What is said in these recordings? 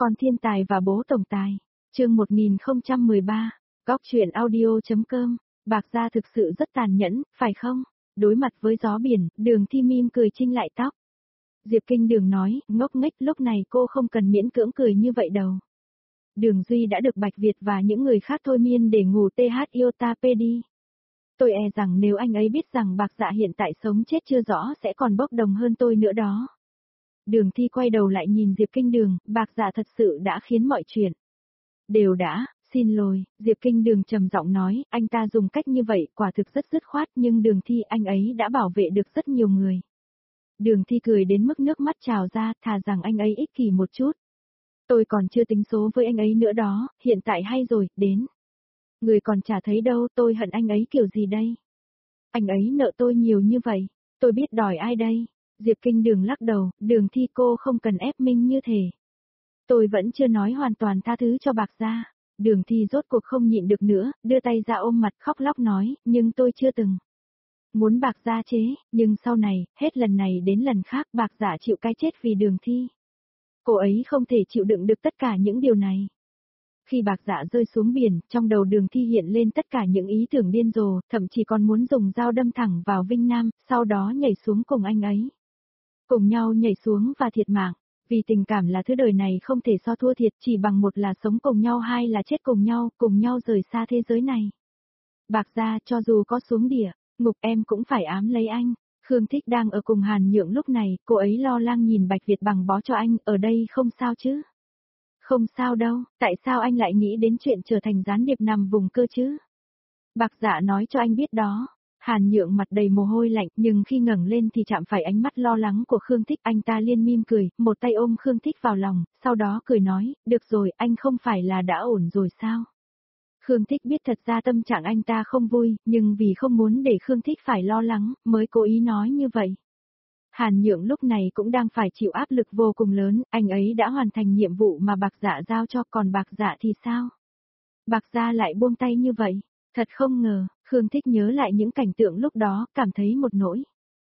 Con thiên tài và bố tổng tài. Chương 1013. Góc truyện audio.com. Bạc Gia thực sự rất tàn nhẫn, phải không? Đối mặt với gió biển, Đường Thi mỉm cười chinh lại tóc. Diệp Kinh Đường nói, ngốc nghếch, lúc này cô không cần miễn cưỡng cười như vậy đâu. Đường Duy đã được Bạch Việt và những người khác thôi miên để ngủ TH đi. Tôi e rằng nếu anh ấy biết rằng Bạc Dạ hiện tại sống chết chưa rõ sẽ còn bốc đồng hơn tôi nữa đó. Đường Thi quay đầu lại nhìn Diệp Kinh Đường, Bạc Dạ thật sự đã khiến mọi chuyện đều đã, xin lỗi, Diệp Kinh Đường trầm giọng nói, anh ta dùng cách như vậy quả thực rất dứt khoát, nhưng Đường Thi anh ấy đã bảo vệ được rất nhiều người. Đường Thi cười đến mức nước mắt trào ra, thà rằng anh ấy ích kỷ một chút. Tôi còn chưa tính số với anh ấy nữa đó, hiện tại hay rồi, đến. Người còn chả thấy đâu, tôi hận anh ấy kiểu gì đây? Anh ấy nợ tôi nhiều như vậy, tôi biết đòi ai đây? Diệp Kinh Đường lắc đầu, Đường Thi cô không cần ép mình như thế. Tôi vẫn chưa nói hoàn toàn tha thứ cho Bạc Gia. Đường Thi rốt cuộc không nhịn được nữa, đưa tay ra ôm mặt khóc lóc nói, nhưng tôi chưa từng muốn Bạc Gia chế, nhưng sau này, hết lần này đến lần khác Bạc Dạ chịu cái chết vì Đường Thi. Cô ấy không thể chịu đựng được tất cả những điều này. Khi Bạc Dạ rơi xuống biển, trong đầu Đường Thi hiện lên tất cả những ý tưởng điên rồ, thậm chí còn muốn dùng dao đâm thẳng vào Vinh Nam, sau đó nhảy xuống cùng anh ấy. Cùng nhau nhảy xuống và thiệt mạng, vì tình cảm là thứ đời này không thể so thua thiệt, chỉ bằng một là sống cùng nhau, hai là chết cùng nhau rời xa thế giới này. Bạc Gia cho dù có xuống địa ngục em cũng phải ám lấy anh. Khương Thích đang ở cùng Hàn Nhượng lúc này, cô ấy lo lắng nhìn Bạch Việt bằng bó cho anh, ở đây không sao chứ? Không sao đâu, tại sao anh lại nghĩ đến chuyện trở thành gián điệp nằm vùng cơ chứ? Bạc Dạ nói cho anh biết đó. Hàn Nhượng mặt đầy mồ hôi lạnh, nhưng khi ngẩng lên thì chạm phải ánh mắt lo lắng của Khương Thích, anh ta liên mỉm cười, một tay ôm Khương Thích vào lòng, sau đó cười nói, được rồi, anh không phải là đã ổn rồi sao? Khương Thích biết thật ra tâm trạng anh ta không vui, nhưng vì không muốn để Khương Thích phải lo lắng, mới cố ý nói như vậy. Hàn Nhượng lúc này cũng đang phải chịu áp lực vô cùng lớn, anh ấy đã hoàn thành nhiệm vụ mà Bạc Dạ giao cho, còn Bạc Dạ thì sao? Bạc Dạ lại buông tay như vậy, thật không ngờ. Khương Thích nhớ lại những cảnh tượng lúc đó, cảm thấy một nỗi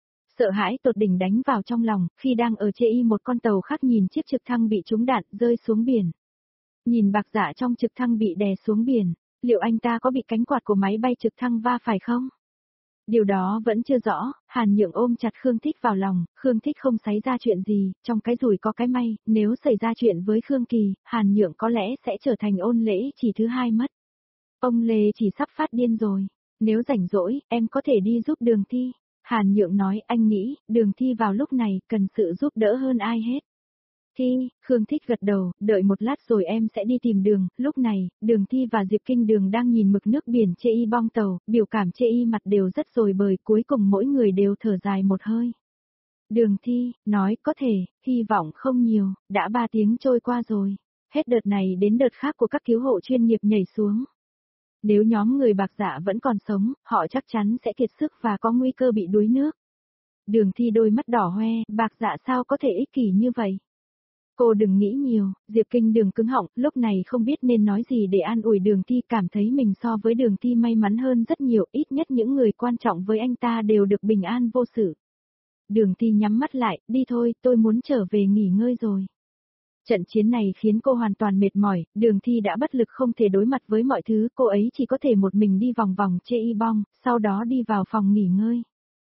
sợ hãi tột đỉnh đánh vào trong lòng, khi đang ở chê một con tàu khác nhìn chiếc trực thăng bị trúng đạn rơi xuống biển. Nhìn Bạc Dạ trong trực thăng bị đè xuống biển, liệu anh ta có bị cánh quạt của máy bay trực thăng va phải không? Điều đó vẫn chưa rõ, Hàn Nhượng ôm chặt Khương Thích vào lòng, Khương Thích không xảy ra chuyện gì, trong cái rủi có cái may, nếu xảy ra chuyện với Khương Kỳ, Hàn Nhượng có lẽ sẽ trở thành Ôn Lễ chỉ thứ hai mất. Ông Lê chỉ sắp phát điên rồi. Nếu rảnh rỗi, em có thể đi giúp Đường Thi. Hàn Nhượng nói, anh nghĩ, Đường Thi vào lúc này, cần sự giúp đỡ hơn ai hết. Thi, Khương Thích gật đầu, đợi một lát rồi em sẽ đi tìm Đường. Lúc này, Đường Thi và Diệp Kinh Đường đang nhìn mực nước biển chê bong tàu, biểu cảm chê mặt đều rất rồi bời, cuối cùng mỗi người đều thở dài một hơi. Đường Thi, nói, có thể, hy vọng không nhiều, đã 3 tiếng trôi qua rồi. Hết đợt này đến đợt khác của các cứu hộ chuyên nghiệp nhảy xuống. Nếu nhóm người Bạc Dạ vẫn còn sống, họ chắc chắn sẽ kiệt sức và có nguy cơ bị đuối nước. Đường Thi đôi mắt đỏ hoe, Bạc Dạ sao có thể ích kỷ như vậy? Cô đừng nghĩ nhiều, Diệp Kinh Đường cứng họng, lúc này không biết nên nói gì để an ủi Đường Thi, cảm thấy mình so với Đường Thi may mắn hơn rất nhiều, ít nhất những người quan trọng với anh ta đều được bình an vô sự. Đường Thi nhắm mắt lại, đi thôi, tôi muốn trở về nghỉ ngơi rồi. Trận chiến này khiến cô hoàn toàn mệt mỏi, Đường Thi đã bất lực không thể đối mặt với mọi thứ, cô ấy chỉ có thể một mình đi vòng vòng chê bong, sau đó đi vào phòng nghỉ ngơi.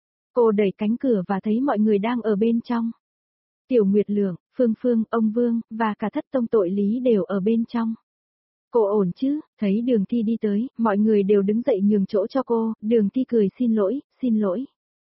Cô đẩy cánh cửa và thấy mọi người đang ở bên trong. Tiểu Nguyệt Lượng, Phương Phương, ông Vương, và cả thất tông tội lý đều ở bên trong. Cô ổn chứ? Thấy Đường Thi đi tới, mọi người đều đứng dậy nhường chỗ cho cô, Đường Thi cười xin lỗi.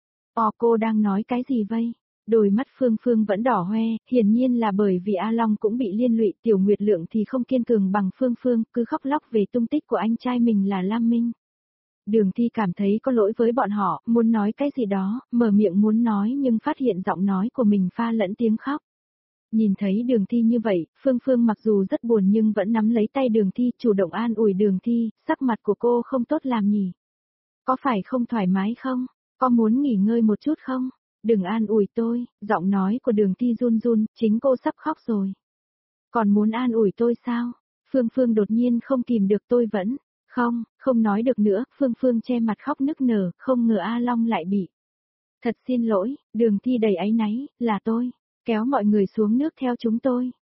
Cô đang nói cái gì vậy? Đôi mắt Phương Phương vẫn đỏ hoe, hiển nhiên là bởi vì A Long cũng bị liên lụy, Tiểu Nguyệt Lượng thì không kiên cường bằng Phương Phương, cứ khóc lóc về tung tích của anh trai mình là Lam Minh. Đường Thi cảm thấy có lỗi với bọn họ, muốn nói cái gì đó, mở miệng muốn nói nhưng phát hiện giọng nói của mình pha lẫn tiếng khóc. Nhìn thấy Đường Thi như vậy, Phương Phương mặc dù rất buồn nhưng vẫn nắm lấy tay Đường Thi, chủ động an ủi Đường Thi, sắc mặt của cô không tốt làm nhỉ? Có phải không thoải mái không? Có muốn nghỉ ngơi một chút không? Đừng an ủi tôi, giọng nói của Đường Thi run run, chính cô sắp khóc rồi. Còn muốn an ủi tôi sao? Phương Phương đột nhiên không kìm được, tôi vẫn, không nói được nữa, Phương Phương che mặt khóc nức nở, không ngờ A Long lại bị. Thật xin lỗi, Đường Thi đầy áy náy, là tôi, kéo mọi người xuống nước theo chúng tôi.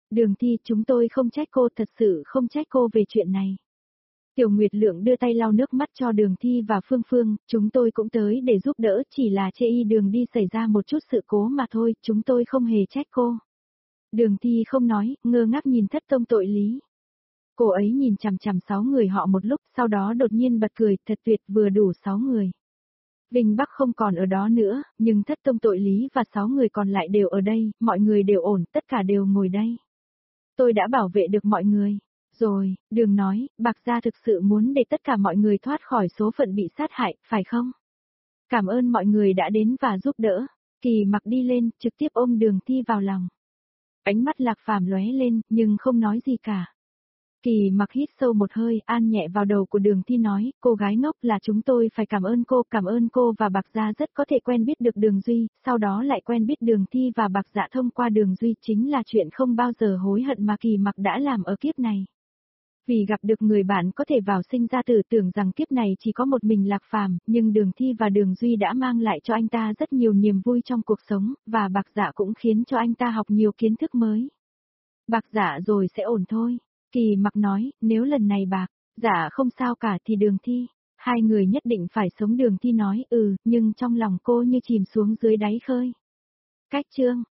Đường Thi, chúng tôi không trách cô, thật sự không trách cô về chuyện này. Tiểu Nguyệt Lượng đưa tay lau nước mắt cho Đường Thi và Phương Phương, chúng tôi cũng tới để giúp đỡ, chỉ là chê y đường đi xảy ra một chút sự cố mà thôi, chúng tôi không hề trách cô. Đường Thi không nói, ngơ ngác nhìn Thất Tông Tội Lý. Cô ấy nhìn chằm chằm 6 người họ một lúc, sau đó đột nhiên bật cười, thật tuyệt, vừa đủ 6 người. Vinh Bắc không còn ở đó nữa, nhưng Thất Tông Tội Lý và 6 người còn lại đều ở đây, mọi người đều ổn, tất cả đều ngồi đây. Tôi đã bảo vệ được mọi người. Rồi, Đường nói, Bạc Gia thực sự muốn để tất cả mọi người thoát khỏi số phận bị sát hại, phải không? Cảm ơn mọi người đã đến và giúp đỡ. Kỳ Mặc đi lên, trực tiếp ôm Đường Thi vào lòng. Ánh mắt Lạc Phàm lóe lên, nhưng không nói gì cả. Kỳ Mặc hít sâu một hơi, an nhẹ vào đầu của Đường Thi nói, cô gái ngốc, là chúng tôi phải cảm ơn cô và Bạc Gia rất có thể quen biết được Đường Duy, sau đó lại quen biết Đường Thi và Bạc Dạ thông qua Đường Duy, chính là chuyện không bao giờ hối hận mà Kỳ Mặc đã làm ở kiếp này. Vì gặp được người bạn có thể vào sinh ra tử, tưởng rằng kiếp này chỉ có một mình Lạc Phàm, nhưng Đường Thi và Đường Duy đã mang lại cho anh ta rất nhiều niềm vui trong cuộc sống, và Bạc Dạ cũng khiến cho anh ta học nhiều kiến thức mới. Bạc Dạ rồi sẽ ổn thôi. Kỳ Mặc nói, nếu lần này Bạc Dạ không sao cả thì Đường Thi, hai người nhất định phải sống. Đường Thi nói, nhưng trong lòng cô như chìm xuống dưới đáy khơi. Cách chương